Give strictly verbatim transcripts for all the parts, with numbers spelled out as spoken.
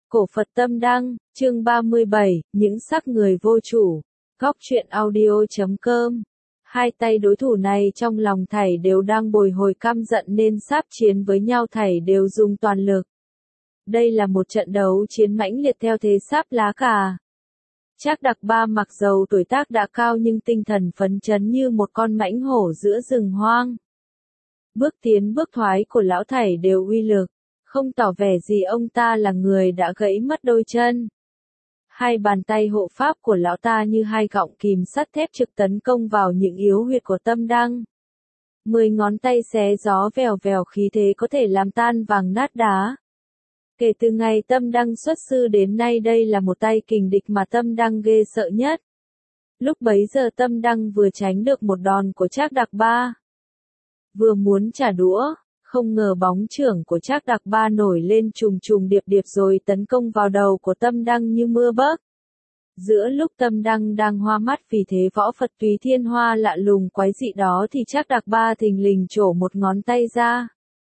Cổ Phật Tâm Đăng, chương ba mươi bảy, những sắc người vô chủ. Góc truyện audio chấm com. Hai tay đối thủ này trong lòng thảy đều đang bồi hồi căm giận nên sắp chiến với nhau, thảy đều dùng toàn lực. Đây là một trận đấu chiến mãnh liệt theo thế sắp lá cà. Trác Đặc Ba mặc dầu tuổi tác đã cao nhưng tinh thần phấn chấn như một con mãnh hổ giữa rừng hoang. Bước tiến bước thoái của lão thảy đều uy lực, không tỏ vẻ gì ông ta là người đã gãy mất đôi chân. Hai bàn tay hộ pháp của lão ta như hai gọng kìm sắt thép trực tấn công vào những yếu huyệt của Tâm Đăng. Mười ngón tay xé gió vèo vèo, khí thế có thể làm tan vàng nát đá. Kể từ ngày Tâm Đăng xuất sư đến nay, đây là một tay kình địch mà Tâm Đăng ghê sợ nhất. Lúc bấy giờ Tâm Đăng vừa tránh được một đòn của Trác Đặc Ba, vừa muốn trả đũa, không ngờ bóng chưởng của Trác Đặc Ba nổi lên trùng trùng điệp điệp rồi tấn công vào đầu của Tâm Đăng như mưa bấc. Giữa lúc Tâm Đăng đang hoa mắt vì thế võ Phật Túy Thiên Hoa lạ lùng quái dị đó thì Trác Đặc Ba thình lình trổ một ngón tay ra,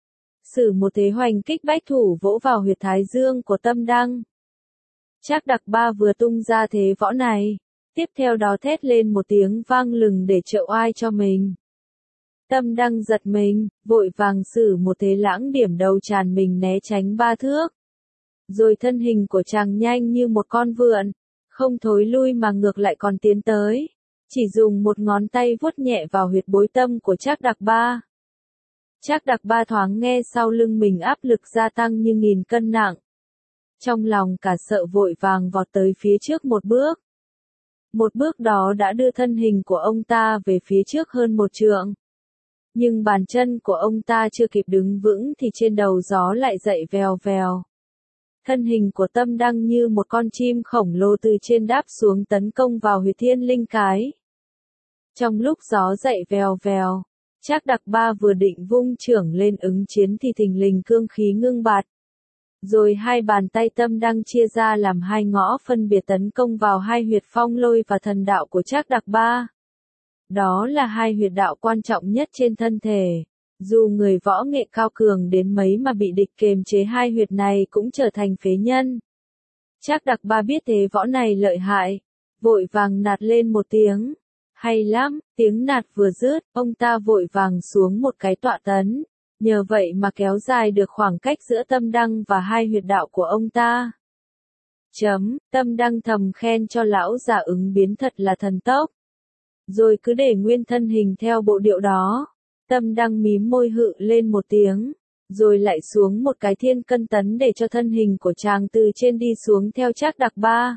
sử một thế hoành kích bách thủ vỗ vào huyệt thái dương của Tâm Đăng. Trác Đặc Ba vừa tung ra thế võ này, tiếp theo đó thét lên một tiếng vang lừng để trợ oai cho mình. Tâm Đăng giật mình, vội vàng sử một thế lãng điểm đầu tràn mình né tránh ba thước. Rồi thân hình của chàng nhanh như một con vượn, không thối lui mà ngược lại còn tiến tới, chỉ dùng một ngón tay vuốt nhẹ vào huyệt bối tâm của Trác Đặc Ba. Trác Đặc Ba thoáng nghe sau lưng mình áp lực gia tăng như nghìn cân nặng. Trong lòng cả sợ vội vàng vọt tới phía trước một bước. Một bước đó đã đưa thân hình của ông ta về phía trước hơn một trượng. Nhưng bàn chân của ông ta chưa kịp đứng vững thì trên đầu gió lại dậy vèo vèo. Thân hình của Tâm Đăng như một con chim khổng lồ từ trên đáp xuống tấn công vào huyệt thiên linh cái. Trong lúc gió dậy vèo vèo, Trác Đặc Ba vừa định vung chưởng lên ứng chiến thì thình lình cương khí ngưng bạt. Rồi hai bàn tay Tâm Đăng chia ra làm hai ngõ phân biệt tấn công vào hai huyệt phong lôi và thần đạo của Trác Đặc Ba. Đó là hai huyệt đạo quan trọng nhất trên thân thể. Dù người võ nghệ cao cường đến mấy mà bị địch kềm chế hai huyệt này cũng trở thành phế nhân. Trác Đặc Ba biết thế võ này lợi hại, vội vàng nạt lên một tiếng. Hay lắm, tiếng nạt vừa dứt, ông ta vội vàng xuống một cái tọa tấn. Nhờ vậy mà kéo dài được khoảng cách giữa Tâm Đăng và hai huyệt đạo của ông ta. Chấm, Tâm Đăng thầm khen cho lão già ứng biến thật là thần tốc. Rồi cứ để nguyên thân hình theo bộ điệu đó. Tâm Đăng mím môi hự lên một tiếng, rồi lại xuống một cái thiên cân tấn để cho thân hình của chàng từ trên đi xuống theo Trác Đặc Ba.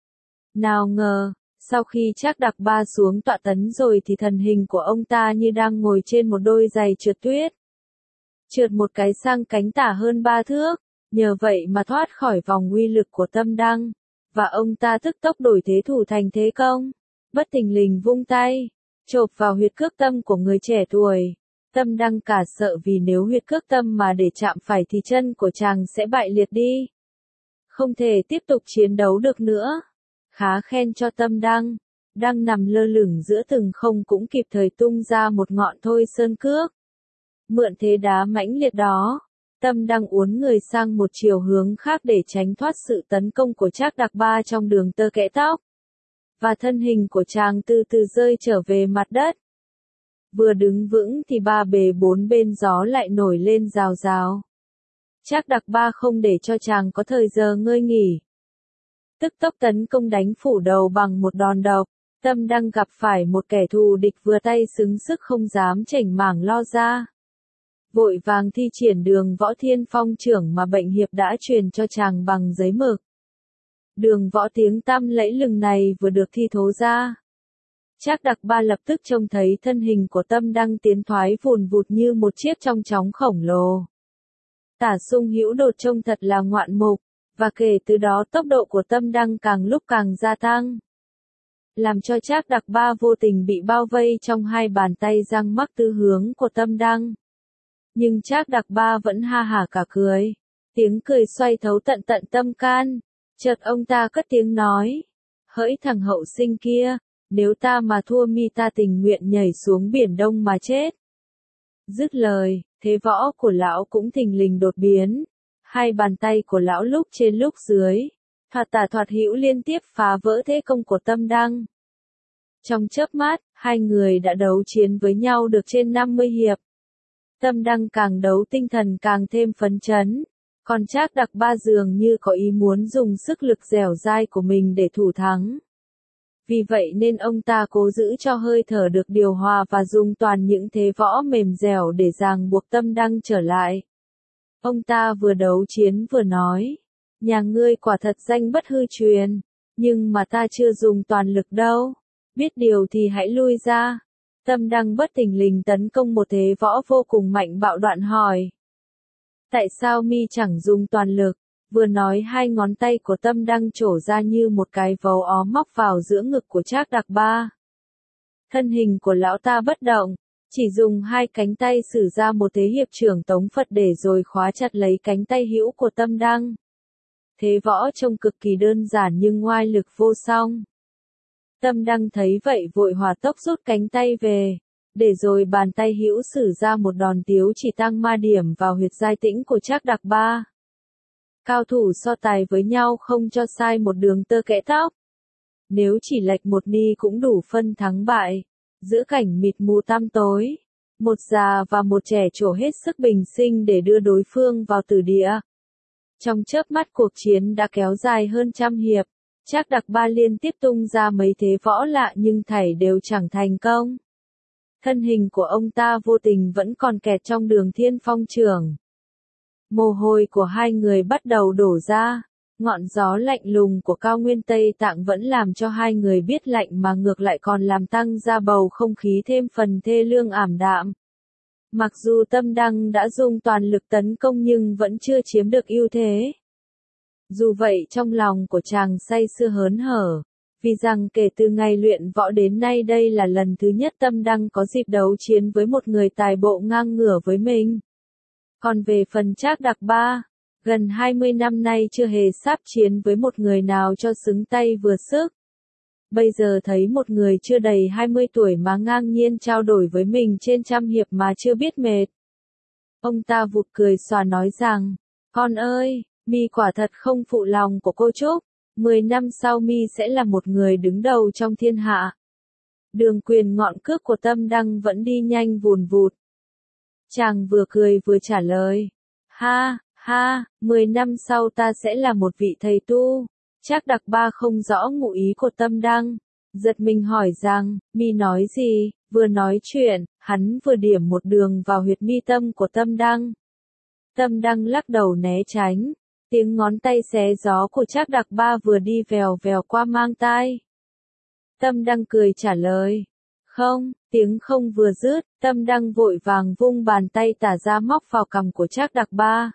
Nào ngờ, sau khi Trác Đặc Ba xuống tọa tấn rồi thì thân hình của ông ta như đang ngồi trên một đôi giày trượt tuyết. Trượt một cái sang cánh tả hơn ba thước, nhờ vậy mà thoát khỏi vòng uy lực của Tâm Đăng, và ông ta tức tốc đổi thế thủ thành thế công. Bất thình lình vung tay, chộp vào huyệt cước tâm của người trẻ tuổi. Tâm Đăng cả sợ vì nếu huyệt cước tâm mà để chạm phải thì chân của chàng sẽ bại liệt đi. Không thể tiếp tục chiến đấu được nữa. Khá khen cho Tâm Đăng, đang nằm lơ lửng giữa từng không cũng kịp thời tung ra một ngọn thôi sơn cước. Mượn thế đá mãnh liệt đó, Tâm Đăng uốn người sang một chiều hướng khác để tránh thoát sự tấn công của Trác Đặc Ba trong đường tơ kẽ tóc. Và thân hình của chàng từ từ rơi trở về mặt đất. Vừa đứng vững thì ba bề bốn bên gió lại nổi lên rào rào. Trác Đặc Ba không để cho chàng có thời giờ ngơi nghỉ. Tức tốc tấn công đánh phủ đầu bằng một đòn độc. Tâm Đăng gặp phải một kẻ thù địch vừa tay xứng sức không dám chểnh mảng lo ra. Vội vàng thi triển đường võ thiên phong trưởng mà bệnh hiệp đã truyền cho chàng bằng giấy mực. Đường võ tiếng tăm lẫy lừng này vừa được thi thố ra. Trác Đặc Ba lập tức trông thấy thân hình của Tâm Đăng tiến thoái vùn vụt như một chiếc trong chóng khổng lồ. Tả Sung Hữu Đột trông thật là ngoạn mục, và kể từ đó tốc độ của Tâm Đăng càng lúc càng gia tăng. Làm cho Trác Đặc Ba vô tình bị bao vây trong hai bàn tay giăng mắc tứ hướng của Tâm Đăng. Nhưng Trác Đặc Ba vẫn ha hả cả cười. Tiếng cười xoay thấu tận tận tâm can. Chợt ông ta cất tiếng nói, hỡi thằng hậu sinh kia, nếu ta mà thua mi ta tình nguyện nhảy xuống biển Đông mà chết. Dứt lời, thế võ của lão cũng thình lình đột biến. Hai bàn tay của lão lúc trên lúc dưới, thoạt tả thoạt hữu liên tiếp phá vỡ thế công của Tâm Đăng. Trong chớp mắt, hai người đã đấu chiến với nhau được trên năm mươi hiệp. Tâm Đăng càng đấu tinh thần càng thêm phấn chấn, còn Trác Đặc Ba dường như có ý muốn dùng sức lực dẻo dai của mình để thủ thắng. Vì vậy nên ông ta cố giữ cho hơi thở được điều hòa và dùng toàn những thế võ mềm dẻo để ràng buộc Tâm Đăng trở lại. Ông ta vừa đấu chiến vừa nói, nhà ngươi quả thật danh bất hư truyền, nhưng mà ta chưa dùng toàn lực đâu, biết điều thì hãy lui ra. Tâm Đăng bất thình lình tấn công một thế võ vô cùng mạnh bạo đoạn hỏi. Tại sao mi chẳng dùng toàn lực? Vừa nói hai ngón tay của Tâm Đăng trổ ra như một cái vấu ó móc vào giữa ngực của Trác Đặc Ba. Thân hình của lão ta bất động, chỉ dùng hai cánh tay sử ra một thế hiệp trưởng tống Phật để rồi khóa chặt lấy cánh tay hữu của Tâm Đăng. Thế võ trông cực kỳ đơn giản nhưng ngoai lực vô song. Tâm Đăng thấy vậy vội hỏa tốc rút cánh tay về, để rồi bàn tay hữu sử ra một đòn tiếu chỉ tăng ma điểm vào huyệt giai tĩnh của Trác Đặc Ba. Cao thủ so tài với nhau không cho sai một đường tơ kẽ tóc. Nếu chỉ lệch một ni cũng đủ phân thắng bại. Giữa cảnh mịt mù tăm tối, một già và một trẻ trổ hết sức bình sinh để đưa đối phương vào tử địa. Trong chớp mắt cuộc chiến đã kéo dài hơn trăm hiệp, Trác Đặc Ba liên tiếp tung ra mấy thế võ lạ nhưng thảy đều chẳng thành công. Thân hình của ông ta vô tình vẫn còn kẹt trong đường Thiên Phong Trưởng. Mồ hôi của hai người bắt đầu đổ ra, ngọn gió lạnh lùng của cao nguyên Tây Tạng vẫn làm cho hai người biết lạnh mà ngược lại còn làm tăng ra bầu không khí thêm phần thê lương ảm đạm. Mặc dù Tâm Đăng đã dùng toàn lực tấn công nhưng vẫn chưa chiếm được ưu thế. Dù vậy trong lòng của chàng say sưa hớn hở, vì rằng kể từ ngày luyện võ đến nay đây là lần thứ nhất Tâm Đăng có dịp đấu chiến với một người tài bộ ngang ngửa với mình. Còn về phần Trác Đặc Ba, gần hai mươi năm nay chưa hề sáp chiến với một người nào cho xứng tay vừa sức. Bây giờ thấy một người chưa đầy hai mươi tuổi mà ngang nhiên trao đổi với mình trên trăm hiệp mà chưa biết mệt. Ông ta vụt cười xòa nói rằng, con ơi, mi quả thật không phụ lòng của cô Trúc, mười năm sau mi sẽ là một người đứng đầu trong thiên hạ. Đường quyền ngọn cước của Tâm Đăng vẫn đi nhanh vùn vụt. Chàng vừa cười vừa trả lời, ha, ha, mười năm sau ta sẽ là một vị thầy tu. Trác Đặc Ba không rõ ngụ ý của Tâm Đăng, giật mình hỏi rằng, mi nói gì? Vừa nói chuyện, hắn vừa điểm một đường vào huyệt mi tâm của Tâm Đăng. Tâm Đăng lắc đầu né tránh, tiếng ngón tay xé gió của Trác Đặc Ba vừa đi vèo vèo qua mang tai. Tâm Đăng cười trả lời, không, tiếng không vừa dứt, Tâm Đăng vội vàng vung bàn tay tả ra móc vào cằm của Trác Đặc Ba.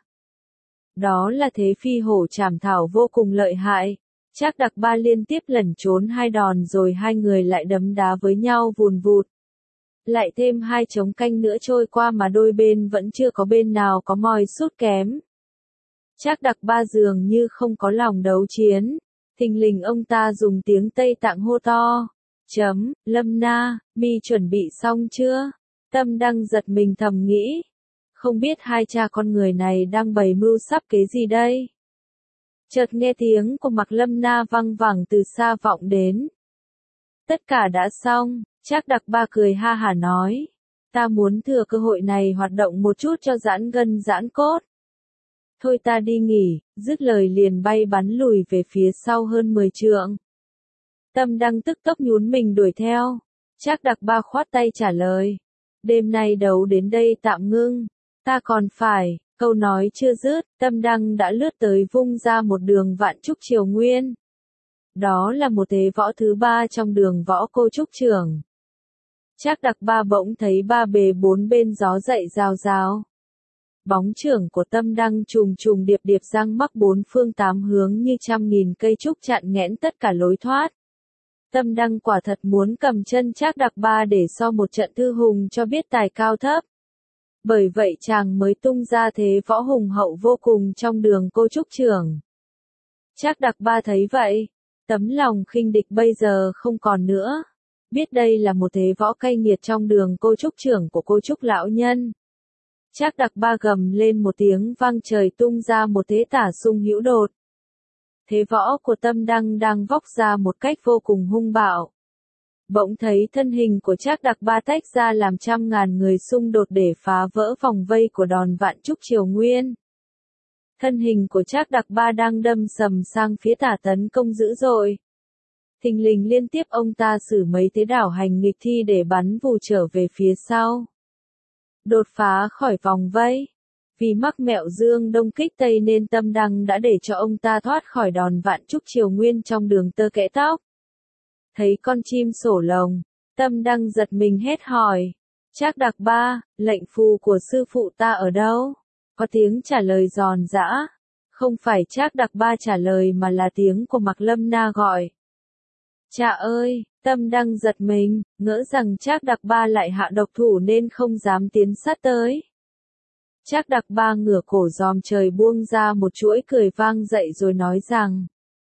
Đó là thế phi hổ trảm thảo vô cùng lợi hại. Trác Đặc Ba liên tiếp lẩn trốn hai đòn rồi hai người lại đấm đá với nhau vùn vụt. Lại thêm hai trống canh nữa trôi qua mà đôi bên vẫn chưa có bên nào có mòi sút kém. Trác Đặc Ba dường như không có lòng đấu chiến. Thình lình ông ta dùng tiếng Tây Tạng hô to. Chấm, Lâm Na, mi chuẩn bị xong chưa? Tâm Đăng giật mình thầm nghĩ. Không biết hai cha con người này đang bày mưu sắp kế gì đây? Chợt nghe tiếng của Mạc Lâm Na văng vẳng từ xa vọng đến. Tất cả đã xong, Trác Đặc Ba cười ha hả nói. Ta muốn thừa cơ hội này hoạt động một chút cho giãn gân giãn cốt. Thôi ta đi nghỉ, dứt lời liền bay bắn lùi về phía sau hơn mười trượng. Tâm Đăng tức tốc nhún mình đuổi theo. Trác Đặc Ba khoát tay trả lời. Đêm nay đấu đến đây tạm ngưng. Ta còn phải, câu nói chưa dứt, Tâm Đăng đã lướt tới vung ra một đường vạn trúc triều nguyên. Đó là một thế võ thứ ba trong đường võ cô trúc trưởng. Trác Đặc Ba bỗng thấy ba bề bốn bên gió dậy rào rào. Bóng trưởng của Tâm Đăng trùng trùng điệp điệp giăng mắc bốn phương tám hướng như trăm nghìn cây trúc chặn nghẽn tất cả lối thoát. Tâm Đăng quả thật muốn cầm chân Trác Đặc Ba để so một trận thư hùng cho biết tài cao thấp. Bởi vậy chàng mới tung ra thế võ hùng hậu vô cùng trong đường cô trúc trưởng. Trác Đặc Ba thấy vậy, tấm lòng khinh địch bây giờ không còn nữa. Biết đây là một thế võ cay nghiệt trong đường cô trúc trưởng của cô trúc lão nhân. Trác Đặc Ba gầm lên một tiếng vang trời tung ra một thế tả sung hữu đột. Thế võ của Tâm Đăng đang vóc ra một cách vô cùng hung bạo. Bỗng thấy thân hình của Trác Đặc Ba tách ra làm trăm ngàn người xung đột để phá vỡ vòng vây của đòn vạn trúc triều nguyên. Thân hình của Trác Đặc Ba đang đâm sầm sang phía tả tấn công dữ dội. Thình lình liên tiếp ông ta sử mấy thế đảo hành nghịch thi để bắn vù trở về phía sau. Đột phá khỏi vòng vây. Vì mắc mẹo dương đông kích tây nên Tâm Đăng đã để cho ông ta thoát khỏi đòn vạn trúc triều nguyên trong đường tơ kẽ tóc. Thấy con chim sổ lồng, Tâm Đăng giật mình hét hỏi. Trác Đặc Ba, lệnh phù của sư phụ ta ở đâu? Có tiếng trả lời giòn giã. Không phải Trác Đặc Ba trả lời mà là tiếng của Mạc Lâm Na gọi. Cha ơi, Tâm Đăng giật mình, ngỡ rằng Trác Đặc Ba lại hạ độc thủ nên không dám tiến sát tới. Trác Đặc Ba ngửa cổ giòm trời buông ra một chuỗi cười vang dậy rồi nói rằng.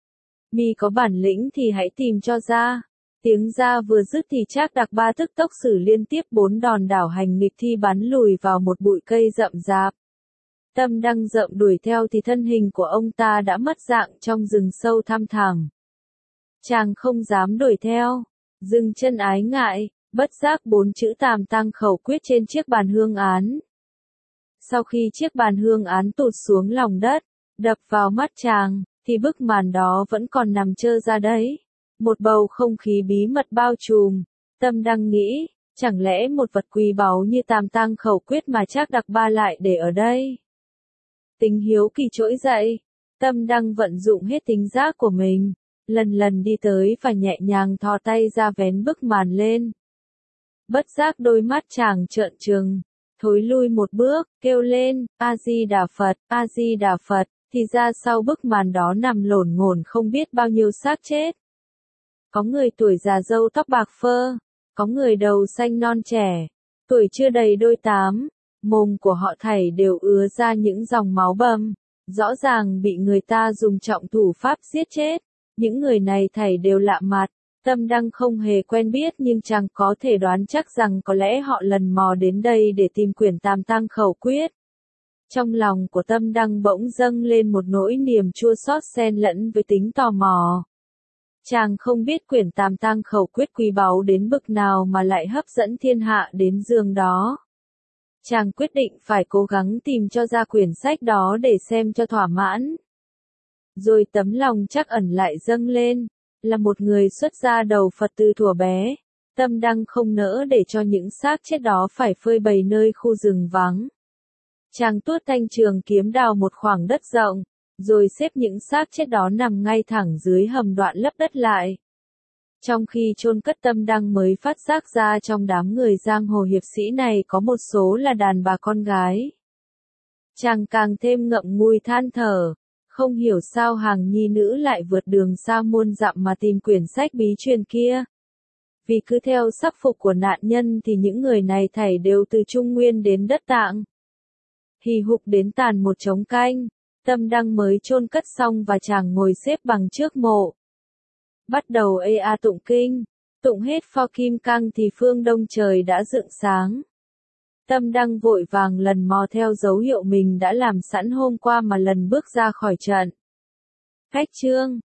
Mi có bản lĩnh thì hãy tìm cho ra. Tiếng ra vừa dứt thì Trác Đặc Ba tức tốc sử liên tiếp bốn đòn đảo hành nghịch thi bắn lùi vào một bụi cây rậm rạp. Tâm Đăng rậm đuổi theo thì thân hình của ông ta đã mất dạng trong rừng sâu thăm thẳm. Chàng không dám đuổi theo, dừng chân ái ngại, bất giác bốn chữ Tam Tang khẩu quyết trên chiếc bàn hương án. Sau khi chiếc bàn hương án tụt xuống lòng đất, đập vào mắt chàng, thì bức màn đó vẫn còn nằm trơ ra đấy. Một bầu không khí bí mật bao trùm. Tâm Đăng nghĩ, chẳng lẽ một vật quý báu như Tam Tang khẩu quyết mà Trác Đặc Ba lại để ở đây? Tính hiếu kỳ trỗi dậy, Tâm Đăng vận dụng hết tính giác của mình, lần lần đi tới và nhẹ nhàng thò tay ra vén bức màn lên. Bất giác đôi mắt chàng trợn trừng, thối lui một bước, kêu lên, A-di-đà Phật, A-di-đà Phật, thì ra sau bức màn đó nằm lổn ngổn không biết bao nhiêu xác chết. Có người tuổi già râu tóc bạc phơ, có người đầu xanh non trẻ, tuổi chưa đầy đôi tám, mồm của họ thảy đều ứa ra những dòng máu bầm, rõ ràng bị người ta dùng trọng thủ pháp giết chết. Những người này thảy đều lạ mặt, Tâm Đăng không hề quen biết nhưng chàng có thể đoán chắc rằng có lẽ họ lần mò đến đây để tìm quyển Tam Tang khẩu quyết. Trong lòng của Tâm Đăng bỗng dâng lên một nỗi niềm chua xót xen lẫn với tính tò mò. Chàng không biết quyển Tam Tang khẩu quyết quý báu đến bực nào mà lại hấp dẫn thiên hạ đến giường đó. Chàng quyết định phải cố gắng tìm cho ra quyển sách đó để xem cho thỏa mãn. Rồi tấm lòng trắc ẩn lại dâng lên, là một người xuất gia đầu Phật từ thuở bé. Tâm Đăng không nỡ để cho những xác chết đó phải phơi bày nơi khu rừng vắng. Chàng tuốt thanh trường kiếm đào một khoảng đất rộng, rồi xếp những xác chết đó nằm ngay thẳng dưới hầm đoạn lấp đất lại. Trong khi chôn cất Tâm Đăng mới phát giác ra trong đám người giang hồ hiệp sĩ này có một số là đàn bà con gái. Chàng càng thêm ngậm ngùi than thở, không hiểu sao hàng nhi nữ lại vượt đường xa muôn dặm mà tìm quyển sách bí truyền kia. Vì cứ theo sắc phục của nạn nhân thì những người này thảy đều từ Trung Nguyên đến đất Tạng. Hì hục đến tàn một trống canh, Tâm Đăng mới chôn cất xong và chàng ngồi xếp bằng trước mộ. Bắt đầu ê a tụng kinh, tụng hết pho kim cang thì phương đông trời đã rạng sáng. Tâm Đăng vội vàng lần mò theo dấu hiệu mình đã làm sẵn hôm qua mà lần bước ra khỏi trận. Khách chương